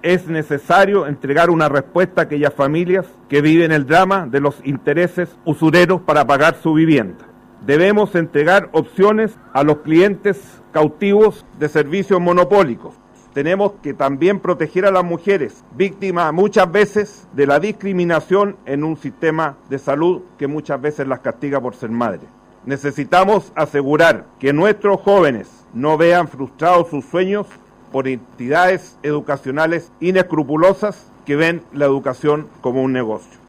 es necesario entregar una respuesta a aquellas familias que viven el drama de los intereses usureros para pagar su vivienda. Debemos entregar opciones a los clientes cautivos de servicios monopólicos. Tenemos que también proteger a las mujeres, víctimas muchas veces de la discriminación en un sistema de salud que muchas veces las castiga por ser madres. Necesitamos asegurar que nuestros jóvenes no vean frustrados sus sueños por entidades educacionales inescrupulosas que ven la educación como un negocio.